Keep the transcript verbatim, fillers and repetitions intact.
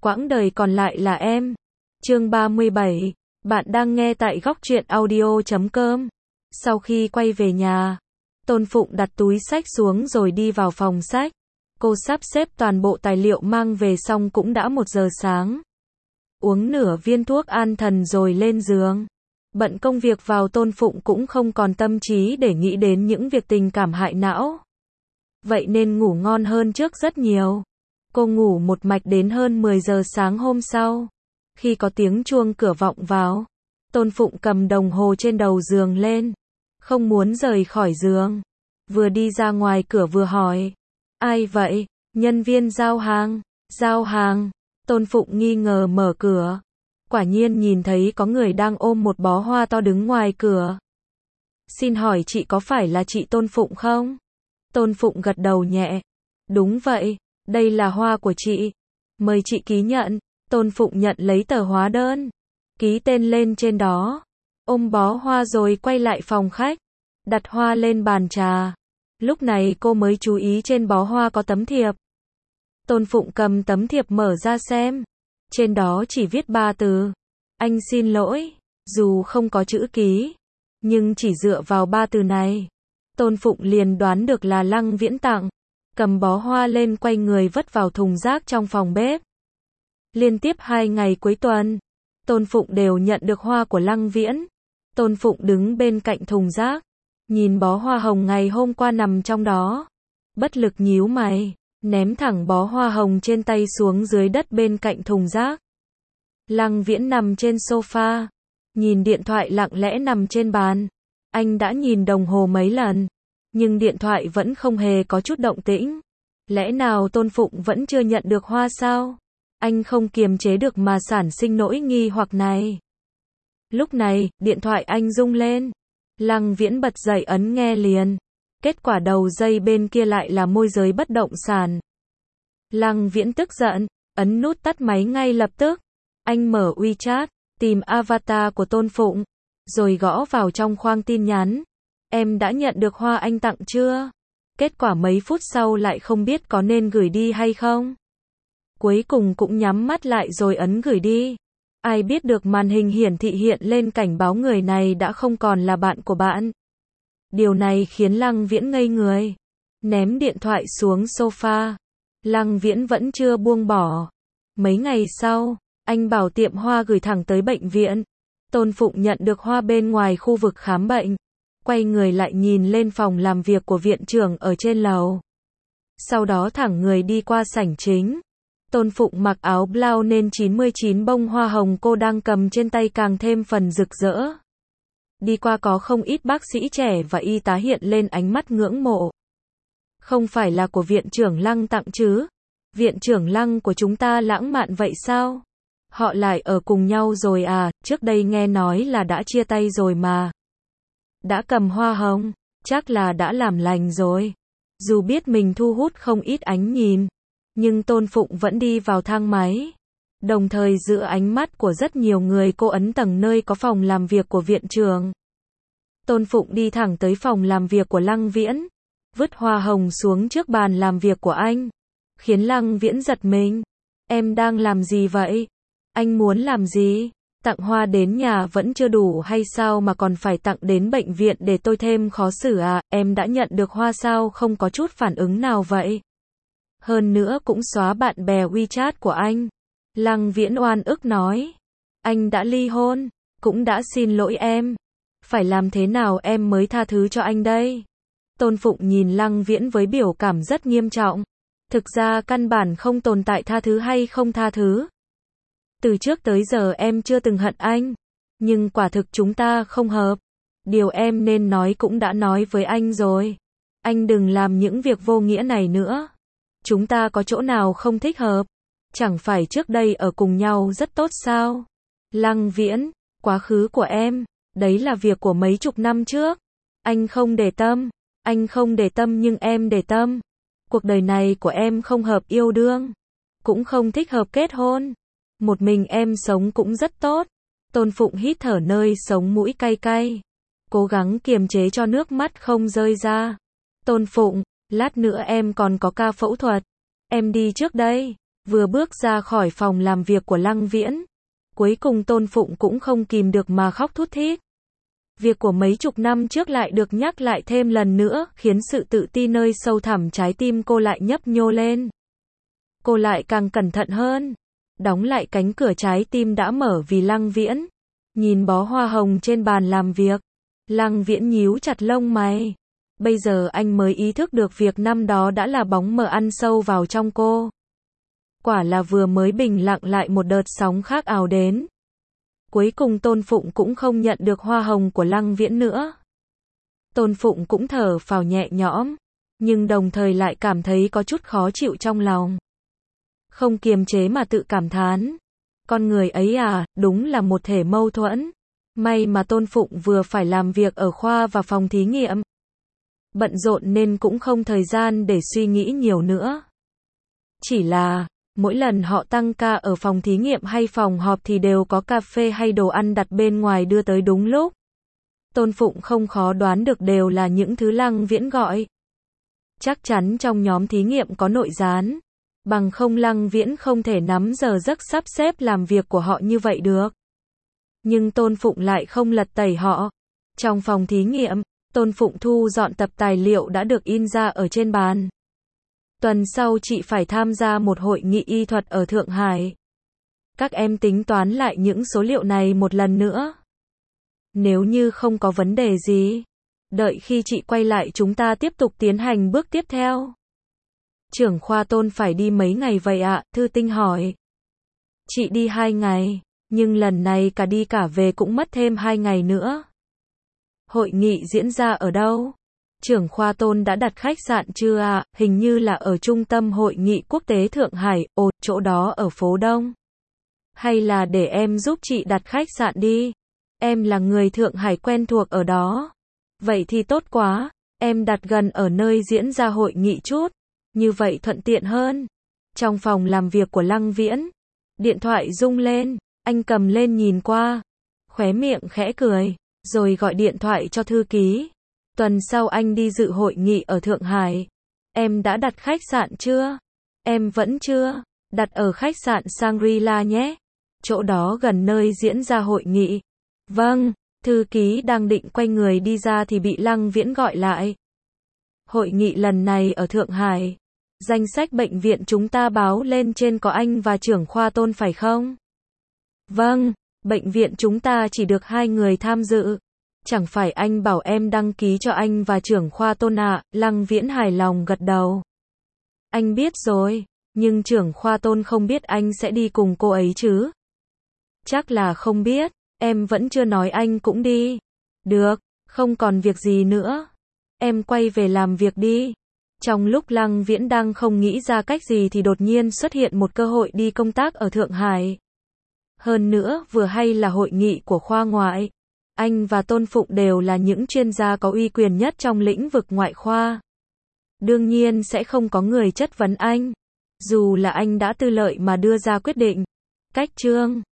quãng đời còn lại là em. Chương ba mươi bảy, bạn đang nghe tại góc truyện audio chấm com. Sau khi quay về nhà, Tôn Phụng đặt túi sách xuống rồi đi vào phòng sách. Cô sắp xếp toàn bộ tài liệu mang về xong cũng đã một giờ sáng. Uống nửa viên thuốc an thần rồi lên giường. Bận công việc vào, Tôn Phụng cũng không còn tâm trí để nghĩ đến những việc tình cảm hại não. Vậy nên ngủ ngon hơn trước rất nhiều. Cô ngủ một mạch đến hơn mười giờ sáng hôm sau. Khi có tiếng chuông cửa vọng vào, Tôn Phụng cầm đồng hồ trên đầu giường lên. Không muốn rời khỏi giường. Vừa đi ra ngoài cửa vừa hỏi. Ai vậy? Nhân viên giao hàng. Giao hàng. Tôn Phụng nghi ngờ mở cửa. Quả nhiên nhìn thấy có người đang ôm một bó hoa to đứng ngoài cửa. Xin hỏi chị có phải là chị Tôn Phụng không? Tôn Phụng gật đầu nhẹ. Đúng vậy, đây là hoa của chị. Mời chị ký nhận. Tôn Phụng nhận lấy tờ hóa đơn. Ký tên lên trên đó. Ôm bó hoa rồi quay lại phòng khách. Đặt hoa lên bàn trà. Lúc này cô mới chú ý trên bó hoa có tấm thiệp. Tôn Phụng cầm tấm thiệp mở ra xem. Trên đó chỉ viết ba từ. Anh xin lỗi. Dù không có chữ ký, nhưng chỉ dựa vào ba từ này, Tôn Phụng liền đoán được là Lăng Viễn tặng. Cầm bó hoa lên quay người vứt vào thùng rác trong phòng bếp. Liên tiếp hai ngày cuối tuần, Tôn Phụng đều nhận được hoa của Lăng Viễn. Tôn Phụng đứng bên cạnh thùng rác, nhìn bó hoa hồng ngày hôm qua nằm trong đó. Bất lực nhíu mày, ném thẳng bó hoa hồng trên tay xuống dưới đất bên cạnh thùng rác. Lăng Viễn nằm trên sofa, nhìn điện thoại lặng lẽ nằm trên bàn. Anh đã nhìn đồng hồ mấy lần, nhưng điện thoại vẫn không hề có chút động tĩnh. Lẽ nào Tôn Phụng vẫn chưa nhận được hoa sao? Anh không kiềm chế được mà sản sinh nỗi nghi hoặc này. Lúc này, điện thoại anh rung lên. Lăng Viễn bật dậy ấn nghe liền. Kết quả đầu dây bên kia lại là môi giới bất động sản. Lăng Viễn tức giận, ấn nút tắt máy ngay lập tức. Anh mở WeChat, tìm avatar của Tôn Phụng, rồi gõ vào trong khoang tin nhắn. Em đã nhận được hoa anh tặng chưa? Kết quả mấy phút sau lại không biết có nên gửi đi hay không. Cuối cùng cũng nhắm mắt lại rồi ấn gửi đi. Ai biết được màn hình hiển thị hiện lên cảnh báo người này đã không còn là bạn của bạn. Điều này khiến Lăng Viễn ngây người. Ném điện thoại xuống sofa. Lăng Viễn vẫn chưa buông bỏ. Mấy ngày sau, anh bảo tiệm hoa gửi thẳng tới bệnh viện. Tôn Phụng nhận được hoa bên ngoài khu vực khám bệnh. Quay người lại nhìn lên phòng làm việc của viện trưởng ở trên lầu. Sau đó thẳng người đi qua sảnh chính. Tôn Phụng mặc áo blau nên chín mươi chín bông hoa hồng cô đang cầm trên tay càng thêm phần rực rỡ. Đi qua có không ít bác sĩ trẻ và y tá hiện lên ánh mắt ngưỡng mộ. Không phải là của viện trưởng Lăng tặng chứ? Viện trưởng Lăng của chúng ta lãng mạn vậy sao? Họ lại ở cùng nhau rồi à? Trước đây nghe nói là đã chia tay rồi mà. Đã cầm hoa hồng, chắc là đã làm lành rồi. Dù biết mình thu hút không ít ánh nhìn, nhưng Tôn Phụng vẫn đi vào thang máy. Đồng thời giữa ánh mắt của rất nhiều người cô ấn tầng nơi có phòng làm việc của viện trưởng. Tôn Phụng đi thẳng tới phòng làm việc của Lăng Viễn, vứt hoa hồng xuống trước bàn làm việc của anh, khiến Lăng Viễn giật mình. Em đang làm gì vậy? Anh muốn làm gì? Tặng hoa đến nhà vẫn chưa đủ hay sao mà còn phải tặng đến bệnh viện để tôi thêm khó xử à? Em đã nhận được hoa sao không có chút phản ứng nào vậy? Hơn nữa cũng xóa bạn bè WeChat của anh. Lăng Viễn oan ức nói. Anh đã ly hôn, cũng đã xin lỗi em. Phải làm thế nào em mới tha thứ cho anh đây? Tôn Phụng nhìn Lăng Viễn với biểu cảm rất nghiêm trọng. Thực ra căn bản không tồn tại tha thứ hay không tha thứ. Từ trước tới giờ em chưa từng hận anh. Nhưng quả thực chúng ta không hợp. Điều em nên nói cũng đã nói với anh rồi. Anh đừng làm những việc vô nghĩa này nữa. Chúng ta có chỗ nào không thích hợp? Chẳng phải trước đây ở cùng nhau rất tốt sao? Lăng Viễn, quá khứ của em, đấy là việc của mấy chục năm trước. Anh không để tâm. Anh không để tâm nhưng em để tâm. Cuộc đời này của em không hợp yêu đương. Cũng không thích hợp kết hôn. Một mình em sống cũng rất tốt. Tôn Phụng hít thở nơi sống mũi cay cay. Cố gắng kiềm chế cho nước mắt không rơi ra. Tôn Phụng, lát nữa em còn có ca phẫu thuật. Em đi trước đây. Vừa bước ra khỏi phòng làm việc của Lăng Viễn, cuối cùng Tôn Phụng cũng không kìm được mà khóc thút thít. Việc của mấy chục năm trước lại được nhắc lại thêm lần nữa, khiến sự tự ti nơi sâu thẳm trái tim cô lại nhấp nhô lên. Cô lại càng cẩn thận hơn, đóng lại cánh cửa trái tim đã mở vì Lăng Viễn. Nhìn bó hoa hồng trên bàn làm việc, Lăng Viễn nhíu chặt lông mày. Bây giờ anh mới ý thức được việc năm đó đã là bóng mờ ăn sâu vào trong cô. Quả là vừa mới bình lặng lại một đợt sóng khác ào đến. Cuối cùng Tôn Phụng cũng không nhận được hoa hồng của Lăng Viễn nữa. Tôn Phụng cũng thở phào nhẹ nhõm, nhưng đồng thời lại cảm thấy có chút khó chịu trong lòng. Không kiềm chế mà tự cảm thán. Con người ấy à, đúng là một thể mâu thuẫn. May mà Tôn Phụng vừa phải làm việc ở khoa và phòng thí nghiệm. Bận rộn nên cũng không thời gian để suy nghĩ nhiều nữa. Chỉ là, mỗi lần họ tăng ca ở phòng thí nghiệm hay phòng họp thì đều có cà phê hay đồ ăn đặt bên ngoài đưa tới đúng lúc. Tôn Phụng không khó đoán được đều là những thứ Lăng Viễn gọi. Chắc chắn trong nhóm thí nghiệm có nội gián. Bằng không Lăng Viễn không thể nắm giờ giấc sắp xếp làm việc của họ như vậy được. Nhưng Tôn Phụng lại không lật tẩy họ. Trong phòng thí nghiệm, Tôn Phụng thu dọn tập tài liệu đã được in ra ở trên bàn. Tuần sau chị phải tham gia một hội nghị y thuật ở Thượng Hải. Các em tính toán lại những số liệu này một lần nữa. Nếu như không có vấn đề gì, đợi khi chị quay lại chúng ta tiếp tục tiến hành bước tiếp theo. Trưởng khoa Tôn phải đi mấy ngày vậy ạ? Thư Tinh hỏi. Chị đi hai ngày, nhưng lần này cả đi cả về cũng mất thêm hai ngày nữa. Hội nghị diễn ra ở đâu? Trưởng khoa Tôn đã đặt khách sạn chưa ạ? Hình như là ở trung tâm hội nghị quốc tế Thượng Hải, ồ, chỗ đó ở phố Đông. Hay là để em giúp chị đặt khách sạn đi. Em là người Thượng Hải quen thuộc ở đó. Vậy thì tốt quá, em đặt gần ở nơi diễn ra hội nghị chút. Như vậy thuận tiện hơn. Trong phòng làm việc của Lăng Viễn, điện thoại rung lên, anh cầm lên nhìn qua, khóe miệng khẽ cười, rồi gọi điện thoại cho thư ký. Tuần sau anh đi dự hội nghị ở Thượng Hải. Em đã đặt khách sạn chưa? Em vẫn chưa. Đặt ở khách sạn Shangri-La nhé. Chỗ đó gần nơi diễn ra hội nghị. Vâng, thư ký đang định quay người đi ra thì bị Lăng Viễn gọi lại. Hội nghị lần này ở Thượng Hải. Danh sách bệnh viện chúng ta báo lên trên có anh và trưởng khoa Tôn phải không? Vâng, bệnh viện chúng ta chỉ được hai người tham dự. Chẳng phải anh bảo em đăng ký cho anh và trưởng khoa Tôn ạ? À? Lăng Viễn hài lòng gật đầu. Anh biết rồi, nhưng trưởng khoa Tôn không biết anh sẽ đi cùng cô ấy chứ? Chắc là không biết, em vẫn chưa nói anh cũng đi. Được, không còn việc gì nữa. Em quay về làm việc đi. Trong lúc Lăng Viễn đang không nghĩ ra cách gì thì đột nhiên xuất hiện một cơ hội đi công tác ở Thượng Hải. Hơn nữa, vừa hay là hội nghị của khoa ngoại. Anh và Tôn Phụng đều là những chuyên gia có uy quyền nhất trong lĩnh vực ngoại khoa. Đương nhiên sẽ không có người chất vấn anh. Dù là anh đã tư lợi mà đưa ra quyết định. Cách chương